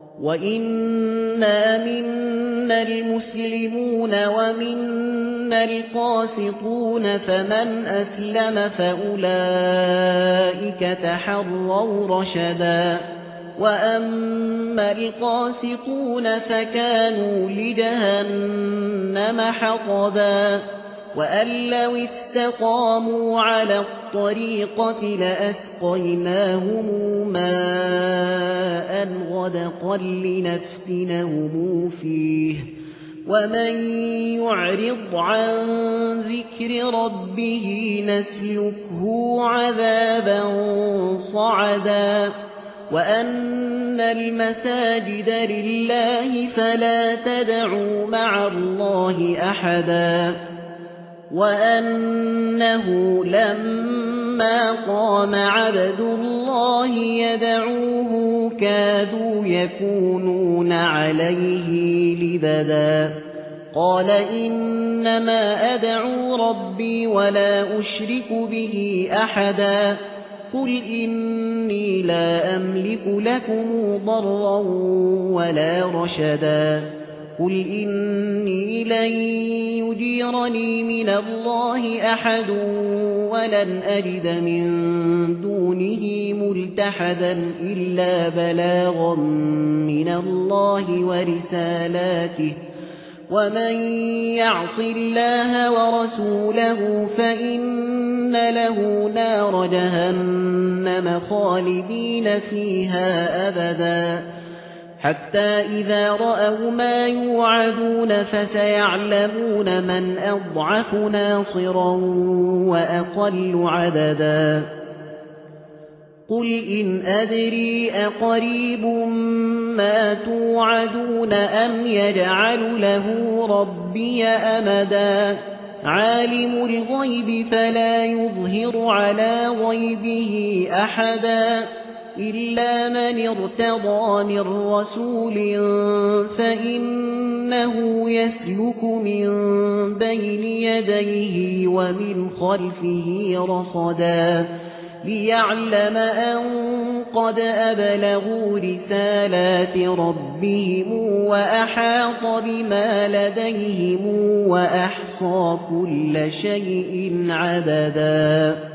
وَإِنَّا مِنَّا الْمُسْلِمُونَ وَمِنَّا الْقَاسِطُونَ فَمَنْ أَسْلَمَ فَأُولَئِكَ تَحَرَّوْا رَشَدًا وَأَمَّا الْقَاسِطُونَ فَكَانُوا لِجَهَنَّمَ حَطَبًا وَأَن لَّوِ اسْتَقَامُوا عَلَى الطَّرِيقَةِ لَأَسْقَيْنَاهُم مَّاءً غَدَقًا لِّنَفْتِنَهُمْ فِيهِ وَمَن يُعْرِضْ عَن ذِكْرِ رَبِّهِ نَسْلُكْهُ عَذَابًا صَعَدًا وَأَنَّ الْمَسَاجِدَ لِلَّهِ فَلَا تَدْعُوا مَعَ اللَّهِ أَحَدًا وَأَنَّهُ لَمَّا قَامَ عَبْدُ اللَّهِ يَدْعُوهُ كَادُوا يَكُونُونَ عَلَيْهِ لِبَدًا قَالَ إِنَّمَا أَدْعُو رَبِّي وَلَا أُشْرِكُ بِهِ أَحَدًا قُلْ إِنِّي لَا أَمْلِكُ لَكُمْ ضَرًّا وَلَا رَشَدًا قُلْ إِنِّي لَن يُجِيرَنِي مِنَ اللَّهِ أَحَدٌ وَلَنْ أَجِدَ مِن دُونِهِ مُلْتَحَدًا إِلَّا بَلَاغًا مِّنَ اللَّهِ وَرِسَالَاتِهِ وَمَن يَعْصِ اللَّهَ وَرَسُولَهُ فَإِنَّ لَهُ نَارَ جَهَنَّمَ خَالِدِينَ فِيهَا أَبَدًا حَتَّى إِذَا رَأَوْا مَا يُوعَدُونَ فَسَيَعْلَمُونَ مَنْ أَضْعَفُ نَاصِرًا وَأَقَلُّ عَدَدًا قُلْ إِنْ أَدْرِي أَقَرِيبٌ مَّا تُوعَدُونَ أَمْ يَجْعَلُ لَهُ رَبِّي أَمَدًا عَالِمُ الْغَيْبِ فَلَا يُظْهِرُ عَلَىٰ غَيْبِهِ أَحَدًا إِلَّا مَنِ ارْتَضَىٰ مِن رَّسُولٍ فَإِنَّهُ يَسْلُكُ مِن بَيْنِ يَدَيْهِ وَمِنْ خَلْفِهِ رَصَدًا لِّيَعْلَمَ أَن قَدْ أَبْلَغُوا رِسَالَاتِ رَبِّهِمْ وَأَحَاطَ بِمَا لَدَيْهِمْ وَأَحْصَىٰ كُلَّ شَيْءٍ عَدَدًا